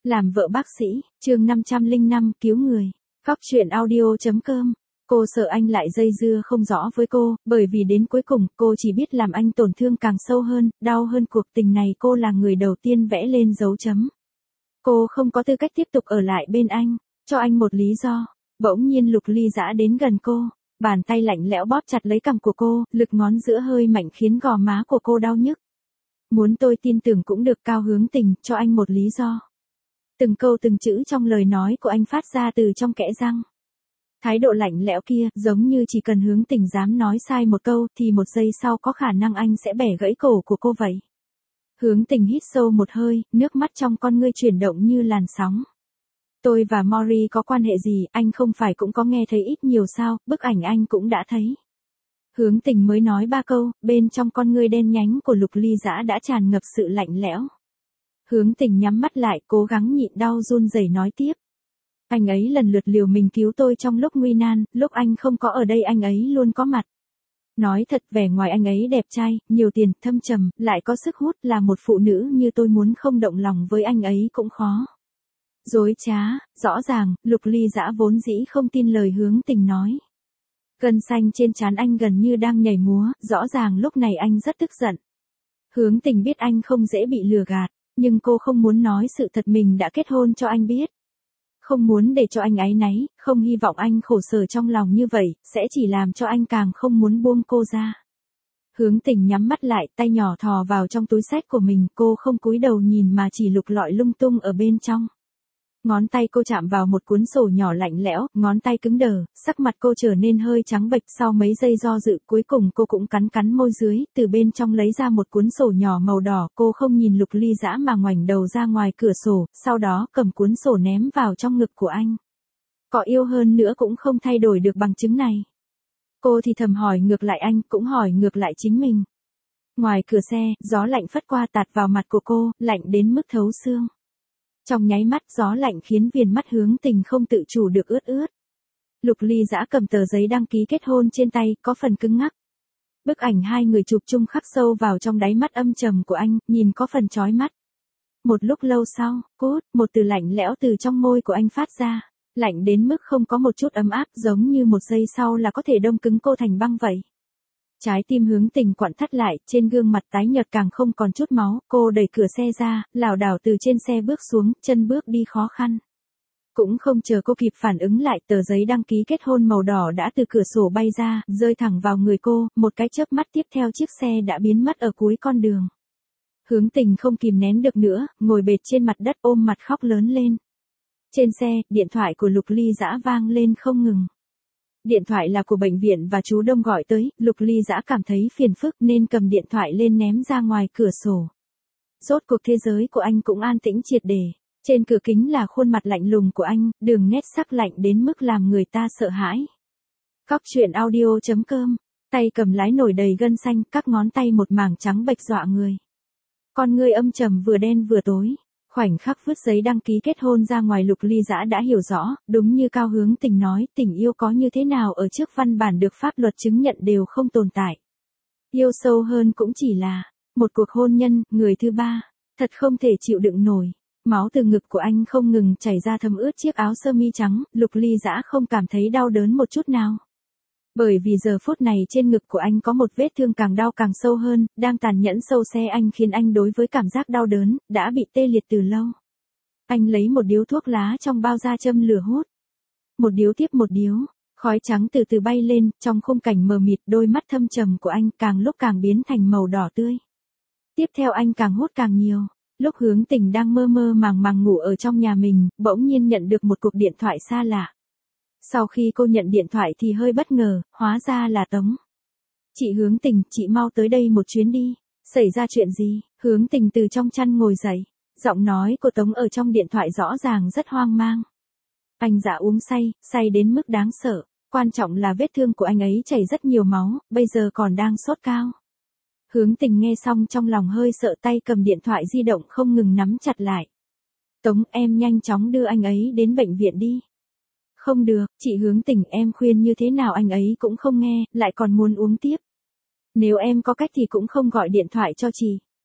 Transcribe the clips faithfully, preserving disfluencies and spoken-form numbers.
Làm vợ bác sĩ, chương năm trăm lẻ năm, cứu người. Góc truyện audio.com. Cô sợ anh lại dây dưa không rõ với cô, bởi vì đến cuối cùng cô chỉ biết làm anh tổn thương càng sâu hơn, đau hơn. Cuộc tình này cô là người đầu tiên vẽ lên dấu chấm. Cô không có tư cách tiếp tục ở lại bên anh, cho anh một lý do. Bỗng nhiên Lục Ly Dã đến gần cô, bàn tay lạnh lẽo bóp chặt lấy cằm của cô, lực ngón giữa hơi mạnh khiến gò má của cô đau nhức. Muốn tôi tin tưởng cũng được, Cao Hướng Tình, cho anh một lý do. Từng câu từng chữ trong lời nói của anh phát ra từ trong kẽ răng. Thái độ lạnh lẽo kia, giống như chỉ cần Hướng Tình dám nói sai một câu, thì một giây sau có khả năng anh sẽ bẻ gãy cổ của cô vậy. Hướng Tình hít sâu một hơi, nước mắt trong con ngươi chuyển động như làn sóng. Tôi và Mori có quan hệ gì, anh không phải cũng có nghe thấy ít nhiều sao, bức ảnh anh cũng đã thấy. Hướng Tình mới nói ba câu, bên trong con ngươi đen nhánh của Lục Ly Dã đã tràn ngập sự lạnh lẽo. Hướng Tình nhắm mắt lại, cố gắng nhịn đau run rẩy nói tiếp. Anh ấy lần lượt liều mình cứu tôi trong lúc nguy nan, lúc anh không có ở đây anh ấy luôn có mặt. Nói thật, vẻ ngoài anh ấy đẹp trai, nhiều tiền, thâm trầm, lại có sức hút, là một phụ nữ như tôi muốn không động lòng với anh ấy cũng khó. Dối trá, rõ ràng, Lục Ly Dã vốn dĩ không tin lời Hướng Tình nói. Gân xanh trên trán anh gần như đang nhảy múa, rõ ràng lúc này anh rất tức giận. Hướng Tình biết anh không dễ bị lừa gạt, nhưng cô không muốn nói sự thật mình đã kết hôn cho anh biết. Không muốn để cho anh áy náy, không hy vọng anh khổ sở trong lòng như vậy, sẽ chỉ làm cho anh càng không muốn buông cô ra. Hướng Tình nhắm mắt lại, tay nhỏ thò vào trong túi xách của mình, cô không cúi đầu nhìn mà chỉ lục lọi lung tung ở bên trong. Ngón tay cô chạm vào một cuốn sổ nhỏ lạnh lẽo, ngón tay cứng đờ, sắc mặt cô trở nên hơi trắng bệch. Sau mấy giây do dự, cuối cùng cô cũng cắn cắn môi dưới, từ bên trong lấy ra một cuốn sổ nhỏ màu đỏ. Cô không nhìn Lục Ly Dã mà ngoảnh đầu ra ngoài cửa sổ, sau đó cầm cuốn sổ ném vào trong ngực của anh. Có yêu hơn nữa cũng không thay đổi được bằng chứng này. Cô thì thầm hỏi ngược lại anh, cũng hỏi ngược lại chính mình. Ngoài cửa xe, gió lạnh phất qua tạt vào mặt của cô, lạnh đến mức thấu xương. Trong nháy mắt, gió lạnh khiến viền mắt Hướng Tình không tự chủ được ướt ướt. Lục Ly Dã cầm tờ giấy đăng ký kết hôn trên tay, có phần cứng ngắc. Bức ảnh hai người chụp chung khắc sâu vào trong đáy mắt âm trầm của anh, nhìn có phần chói mắt. Một lúc lâu sau, cốt, một từ lạnh lẽo từ trong môi của anh phát ra, lạnh đến mức không có một chút ấm áp, giống như một giây sau là có thể đông cứng cô thành băng vậy. Trái tim Hướng Tình quặn thắt lại, trên gương mặt tái nhợt càng không còn chút máu, cô đẩy cửa xe ra, lảo đảo từ trên xe bước xuống, chân bước đi khó khăn. Cũng không chờ cô kịp phản ứng lại, tờ giấy đăng ký kết hôn màu đỏ đã từ cửa sổ bay ra, rơi thẳng vào người cô, một cái chớp mắt tiếp theo chiếc xe đã biến mất ở cuối con đường. Hướng Tình không kìm nén được nữa, ngồi bệt trên mặt đất ôm mặt khóc lớn lên. Trên xe, điện thoại của Lục Ly Dã vang lên không ngừng. Điện thoại là của bệnh viện và chú Đông gọi tới, Lục Ly Dã cảm thấy phiền phức nên cầm điện thoại lên ném ra ngoài cửa sổ. Rốt cuộc thế giới của anh cũng an tĩnh triệt để, trên cửa kính là khuôn mặt lạnh lùng của anh, đường nét sắc lạnh đến mức làm người ta sợ hãi. Góc truyện audio.com, tay cầm lái nổi đầy gân xanh, các ngón tay một mảng trắng bệch dọa người. Con ngươi âm trầm vừa đen vừa tối. Khoảnh khắc vứt giấy đăng ký kết hôn ra ngoài, Lục Ly Dã đã hiểu rõ, đúng như Cao Hướng Tình nói, tình yêu có như thế nào ở trước văn bản được pháp luật chứng nhận đều không tồn tại. Yêu sâu hơn cũng chỉ là một cuộc hôn nhân, người thứ ba, thật không thể chịu đựng nổi. Máu từ ngực của anh không ngừng chảy ra thấm ướt chiếc áo sơ mi trắng, Lục Ly Dã không cảm thấy đau đớn một chút nào. Bởi vì giờ phút này trên ngực của anh có một vết thương càng đau càng sâu hơn, đang tàn nhẫn sâu xe anh, khiến anh đối với cảm giác đau đớn, đã bị tê liệt từ lâu. Anh lấy một điếu thuốc lá trong bao ra châm lửa hút. Một điếu tiếp một điếu, khói trắng từ từ bay lên, trong khung cảnh mờ mịt, đôi mắt thâm trầm của anh càng lúc càng biến thành màu đỏ tươi. Tiếp theo anh càng hút càng nhiều. Lúc Hướng Tình đang mơ mơ màng màng ngủ ở trong nhà mình, bỗng nhiên nhận được một cuộc điện thoại xa lạ. Sau khi cô nhận điện thoại thì hơi bất ngờ, hóa ra là Tống. Chị Hướng Tình, chị mau tới đây một chuyến đi. Xảy ra chuyện gì? Hướng Tình từ trong chăn ngồi dậy. Giọng nói của Tống ở trong điện thoại rõ ràng rất hoang mang. Anh Dạ uống say, say đến mức đáng sợ. Quan trọng là vết thương của anh ấy chảy rất nhiều máu, bây giờ còn đang sốt cao. Hướng Tình nghe xong trong lòng hơi sợ, tay cầm điện thoại di động không ngừng nắm chặt lại. Tống, em nhanh chóng đưa anh ấy đến bệnh viện đi. Không được, chị Hướng Tình, em khuyên như thế nào anh ấy cũng không nghe, lại còn muốn uống tiếp. Nếu em có cách thì cũng không gọi điện thoại cho chị.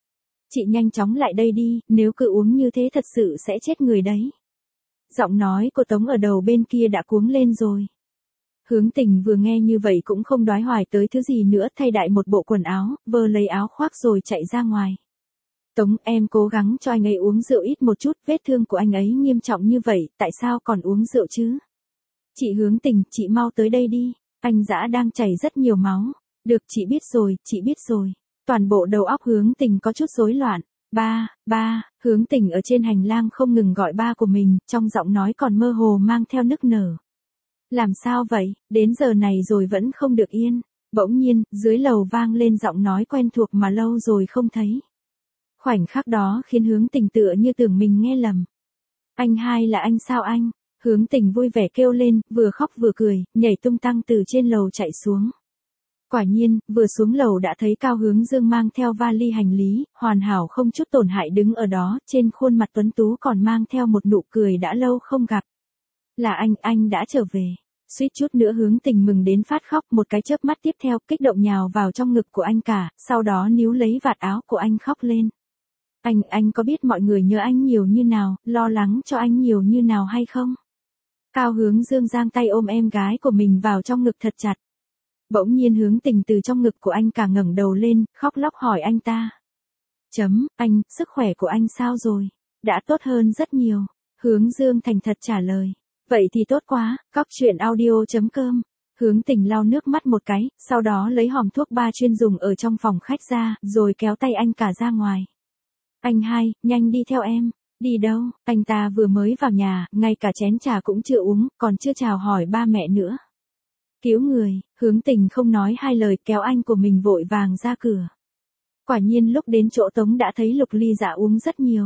Chị nhanh chóng lại đây đi, nếu cứ uống như thế thật sự sẽ chết người đấy. Giọng nói của Tống ở đầu bên kia đã cuống lên rồi. Hướng Tình vừa nghe như vậy cũng không đoái hoài tới thứ gì nữa, thay đại một bộ quần áo, vơ lấy áo khoác rồi chạy ra ngoài. Tống, em cố gắng cho anh ấy uống rượu ít một chút, vết thương của anh ấy nghiêm trọng như vậy, tại sao còn uống rượu chứ? Chị Hướng Tình, chị mau tới đây đi, anh Dã đang chảy rất nhiều máu. Được, chị biết rồi, chị biết rồi. Toàn bộ đầu óc Hướng Tình có chút rối loạn. Ba, ba, Hướng Tình ở trên hành lang không ngừng gọi ba của mình, trong giọng nói còn mơ hồ mang theo nức nở. Làm sao vậy, đến giờ này rồi vẫn không được yên. Bỗng nhiên, dưới lầu vang lên giọng nói quen thuộc mà lâu rồi không thấy. Khoảnh khắc đó khiến Hướng Tình tựa như tưởng mình nghe lầm. Anh hai là anh sao anh? Hướng Tình vui vẻ kêu lên, vừa khóc vừa cười, nhảy tung tăng từ trên lầu chạy xuống. Quả nhiên, vừa xuống lầu đã thấy Cao Hướng Dương mang theo vali hành lý, hoàn hảo không chút tổn hại đứng ở đó, trên khuôn mặt tuấn tú còn mang theo một nụ cười đã lâu không gặp. Là anh, anh đã trở về. Suýt chút nữa Hướng Tình mừng đến phát khóc, một cái chớp mắt tiếp theo kích động nhào vào trong ngực của anh cả, sau đó níu lấy vạt áo của anh khóc lên. Anh, anh có biết mọi người nhớ anh nhiều như nào, lo lắng cho anh nhiều như nào hay không? Cao Hướng Dương giang tay ôm em gái của mình vào trong ngực thật chặt. Bỗng nhiên Hướng Tình từ trong ngực của anh cả ngẩng đầu lên, khóc lóc hỏi anh ta. Chấm, anh, sức khỏe của anh sao rồi? Đã tốt hơn rất nhiều. Hướng Dương thành thật trả lời. Vậy thì tốt quá, cóc truyện audio chấm com. Hướng Tình lau nước mắt một cái, sau đó lấy hòm thuốc ba chuyên dùng ở trong phòng khách ra, rồi kéo tay anh cả ra ngoài. Anh hai, nhanh đi theo em. Đi đâu? Anh ta vừa mới vào nhà, ngay cả chén trà cũng chưa uống, còn chưa chào hỏi ba mẹ nữa. Cứu người, Hướng Tình không nói hai lời kéo anh của mình vội vàng ra cửa. Quả nhiên lúc đến chỗ Tống đã thấy Lục Ly Dạ uống rất nhiều.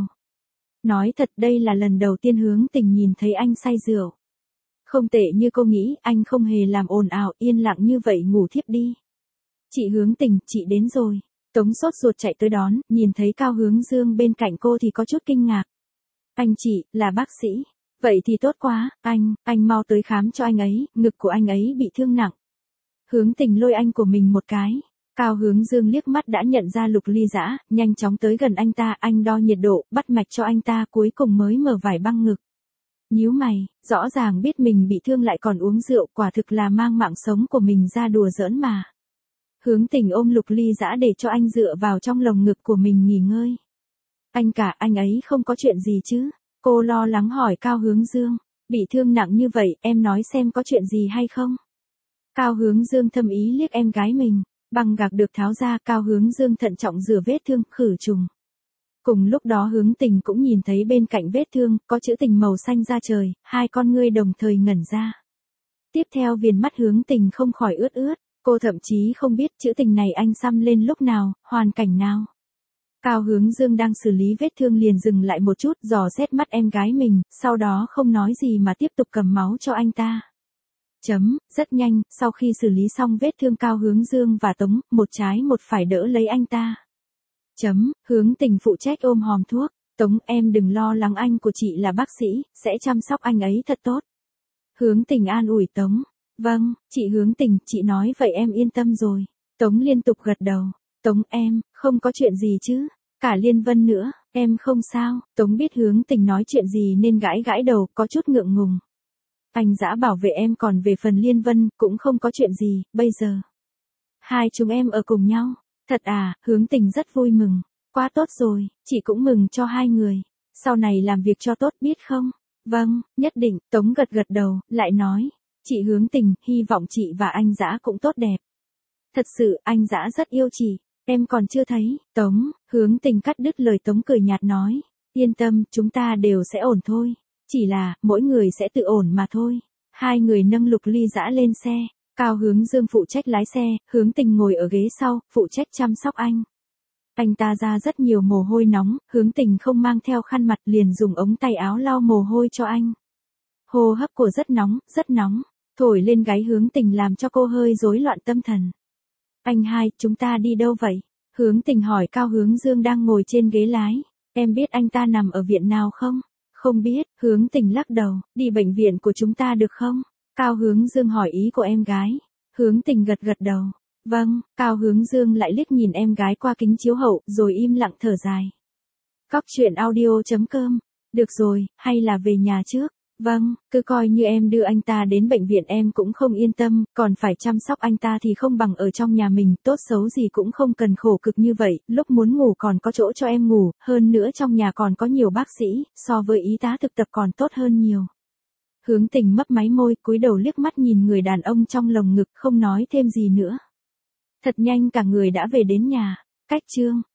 Nói thật đây là lần đầu tiên Hướng Tình nhìn thấy anh say rượu. Không tệ như cô nghĩ, anh không hề làm ồn ào, yên lặng như vậy ngủ thiếp đi. Chị Hướng Tình, chị đến rồi. Tống sốt ruột chạy tới đón, nhìn thấy Cao Hướng Dương bên cạnh cô thì có chút kinh ngạc. Anh chị, là bác sĩ. Vậy thì tốt quá, anh, anh mau tới khám cho anh ấy, ngực của anh ấy bị thương nặng. Hướng Tình lôi anh của mình một cái. Cao Hướng Dương liếc mắt đã nhận ra Lục Ly Dã, nhanh chóng tới gần anh ta, anh đo nhiệt độ, bắt mạch cho anh ta cuối cùng mới mở vải băng ngực. Nhíu mày, rõ ràng biết mình bị thương lại còn uống rượu, quả thực là mang mạng sống của mình ra đùa giỡn mà. Hướng Tình ôm Lục Ly Dã để cho anh dựa vào trong lồng ngực của mình nghỉ ngơi. Anh cả, anh ấy không có chuyện gì chứ? Cô lo lắng hỏi Cao Hướng Dương. Bị thương nặng như vậy, em nói xem có chuyện gì hay không? Cao Hướng Dương thâm ý liếc em gái mình. Băng gạc được tháo ra, Cao Hướng Dương thận trọng rửa vết thương, khử trùng. Cùng lúc đó Hướng Tình cũng nhìn thấy bên cạnh vết thương, có chữ tình màu xanh da trời, hai con ngươi đồng thời ngẩn ra. Tiếp theo viền mắt Hướng Tình không khỏi ướt ướt, cô thậm chí không biết chữ tình này anh xăm lên lúc nào, hoàn cảnh nào. Cao Hướng Dương đang xử lý vết thương liền dừng lại một chút, dò xét mắt em gái mình, sau đó không nói gì mà tiếp tục cầm máu cho anh ta. Chấm, rất nhanh, sau khi xử lý xong vết thương Cao Hướng Dương và Tống, một trái một phải đỡ lấy anh ta. Chấm, Hướng Tình phụ trách ôm hòm thuốc. Tống, em đừng lo lắng, anh của chị là bác sĩ, sẽ chăm sóc anh ấy thật tốt. Hướng Tình an ủi Tống. Vâng, chị Hướng Tình, chị nói vậy em yên tâm rồi. Tống liên tục gật đầu. Tống, em, không có chuyện gì chứ? Cả Liên Vân nữa, em không sao. Tống biết Hướng Tình nói chuyện gì nên gãi gãi đầu, có chút ngượng ngùng. Anh Dã bảo vệ em, còn về phần Liên Vân, cũng không có chuyện gì, bây giờ. Hai chúng em ở cùng nhau. Thật à, Hướng Tình rất vui mừng. Quá tốt rồi, chị cũng mừng cho hai người. Sau này làm việc cho tốt biết không? Vâng, nhất định. Tống gật gật đầu, lại nói. Chị Hướng Tình, hy vọng chị và anh Dã cũng tốt đẹp. Thật sự, anh Dã rất yêu chị. Em còn chưa thấy. Tống, Hướng Tình cắt đứt lời Tống cười nhạt nói. Yên tâm, chúng ta đều sẽ ổn thôi. Chỉ là, mỗi người sẽ tự ổn mà thôi. Hai người nâng Lục Ly Dã lên xe. Cao Hướng Dương phụ trách lái xe, Hướng Tình ngồi ở ghế sau, phụ trách chăm sóc anh. Anh ta ra rất nhiều mồ hôi nóng, Hướng Tình không mang theo khăn mặt liền dùng ống tay áo lau mồ hôi cho anh. Hô hấp của rất nóng, rất nóng, thổi lên gáy Hướng Tình làm cho cô hơi rối loạn tâm thần. Anh hai, chúng ta đi đâu vậy? Hướng Tình hỏi Cao Hướng Dương đang ngồi trên ghế lái. Em biết anh ta nằm ở viện nào không? Không biết, Hướng Tình lắc đầu, đi bệnh viện của chúng ta được không? Cao Hướng Dương hỏi ý của em gái. Hướng Tình gật gật đầu. Vâng, Cao Hướng Dương lại liếc nhìn em gái qua kính chiếu hậu, rồi im lặng thở dài. Cóc truyện audio chấm com. Được rồi, hay là về nhà trước. Vâng, cứ coi như em đưa anh ta đến bệnh viện, em cũng không yên tâm, còn phải chăm sóc anh ta thì không bằng ở trong nhà mình, tốt xấu gì cũng không cần khổ cực như vậy, lúc muốn ngủ còn có chỗ cho em ngủ, hơn nữa trong nhà còn có nhiều bác sĩ, so với y tá thực tập còn tốt hơn nhiều. Hướng Tình mấp máy môi, cúi đầu liếc mắt nhìn người đàn ông trong lồng ngực, không nói thêm gì nữa. Thật nhanh cả người đã về đến nhà. Cách chương